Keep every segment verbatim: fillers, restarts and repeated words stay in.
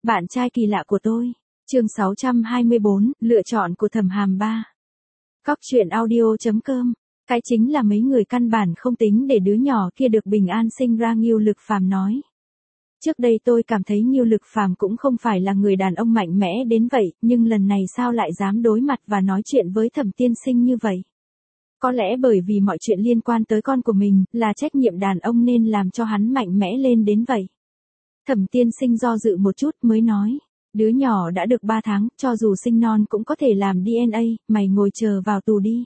Bạn trai kỳ lạ của tôi. Chương sáu trăm hai mươi bốn, lựa chọn của Thẩm Hàm ba. Cóc truyện audio chấm com. Cái chính là mấy người căn bản không tính để đứa nhỏ kia được bình an sinh ra. Ngưu Lực Phàm nói. Trước đây tôi cảm thấy Ngưu Lực Phàm cũng không phải là người đàn ông mạnh mẽ đến vậy, nhưng lần này sao lại dám đối mặt và nói chuyện với Thẩm tiên sinh như vậy? Có lẽ bởi vì mọi chuyện liên quan tới con của mình, là trách nhiệm đàn ông nên làm cho hắn mạnh mẽ lên đến vậy. Thẩm tiên sinh do dự một chút mới nói. Đứa nhỏ đã được ba tháng, cho dù sinh non cũng có thể làm đê en a, mày ngồi chờ vào tù đi.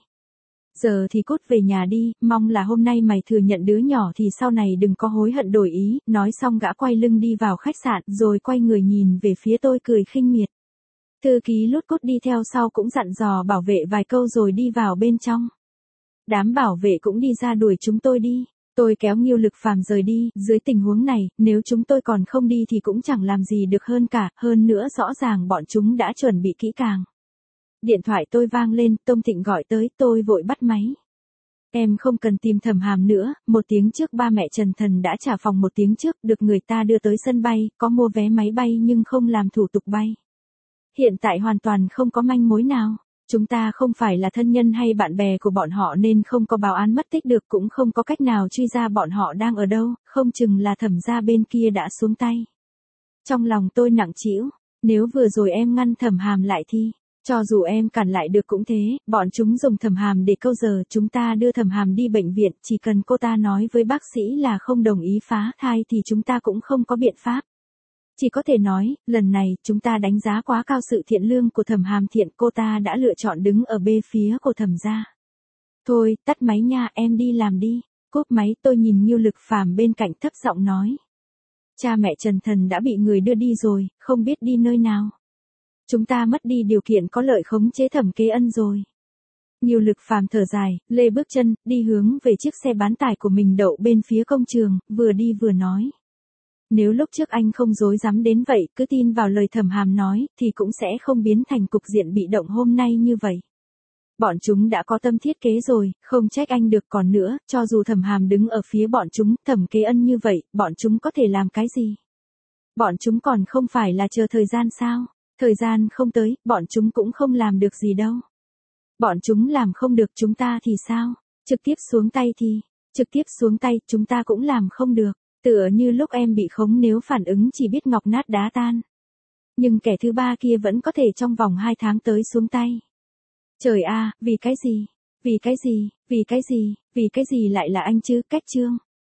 Giờ thì cút về nhà đi, mong là hôm nay mày thừa nhận đứa nhỏ thì sau này đừng có hối hận đổi ý. Nói xong gã quay lưng đi vào khách sạn rồi quay người nhìn về phía tôi cười khinh miệt. Thư ký Lút Cút đi theo sau cũng dặn dò bảo vệ vài câu rồi đi vào bên trong. Đám bảo vệ cũng đi ra đuổi chúng tôi đi. Tôi kéo Ngưu Lực Phàm rời đi, dưới tình huống này, nếu chúng tôi còn không đi thì cũng chẳng làm gì được hơn cả, hơn nữa rõ ràng bọn chúng đã chuẩn bị kỹ càng. Điện thoại tôi vang lên, Tông Thịnh gọi tới, tôi vội bắt máy. Em không cần tìm Thẩm Hàm nữa, một tiếng trước ba mẹ Trần Thần đã trả phòng một tiếng trước, được người ta đưa tới sân bay, có mua vé máy bay nhưng không làm thủ tục bay. Hiện tại hoàn toàn không có manh mối nào. Chúng ta không phải là thân nhân hay bạn bè của bọn họ nên không có báo án mất tích được, cũng không có cách nào truy ra bọn họ đang ở đâu, không chừng là Thẩm gia bên kia đã xuống tay. Trong lòng tôi nặng trĩu, nếu vừa rồi em ngăn Thẩm Hàm lại thì, cho dù em cản lại được cũng thế, bọn chúng dùng Thẩm Hàm để câu giờ chúng ta đưa Thẩm Hàm đi bệnh viện, chỉ cần cô ta nói với bác sĩ là không đồng ý phá thai thì chúng ta cũng không có biện pháp. Chỉ có thể nói, lần này, chúng ta đánh giá quá cao sự thiện lương của Thẩm Hàm Thiện, cô ta đã lựa chọn đứng ở bên phía của Thẩm gia. Thôi, tắt máy nha, em đi làm đi. Cúp máy, tôi nhìn Ngưu Lực Phàm bên cạnh thấp giọng nói. Cha mẹ Trần Thần đã bị người đưa đi rồi, không biết đi nơi nào. Chúng ta mất đi điều kiện có lợi khống chế Thẩm Kế Ân rồi. Ngưu Lực Phàm thở dài, lê bước chân, đi hướng về chiếc xe bán tải của mình đậu bên phía công trường, vừa đi vừa nói. Nếu lúc trước anh không dối dám đến vậy, cứ tin vào lời Thẩm Hàm nói, thì cũng sẽ không biến thành cục diện bị động hôm nay như vậy. Bọn chúng đã có tâm thiết kế rồi, không trách anh được. Còn nữa, cho dù Thẩm Hàm đứng ở phía bọn chúng, Thẩm Kế Ân như vậy, bọn chúng có thể làm cái gì? Bọn chúng còn không phải là chờ thời gian sao? Thời gian không tới, bọn chúng cũng không làm được gì đâu. Bọn chúng làm không được, chúng ta thì sao? Trực tiếp xuống tay thì, trực tiếp xuống tay, chúng ta cũng làm không được. Tựa như lúc em bị khống, nếu phản ứng chỉ biết ngọc nát đá tan. Nhưng kẻ thứ ba kia vẫn có thể trong vòng hai tháng tới xuống tay. Trời a, vì cái gì? Vì cái gì? Vì cái gì? Vì cái gì lại là anh chứ? Cách chương.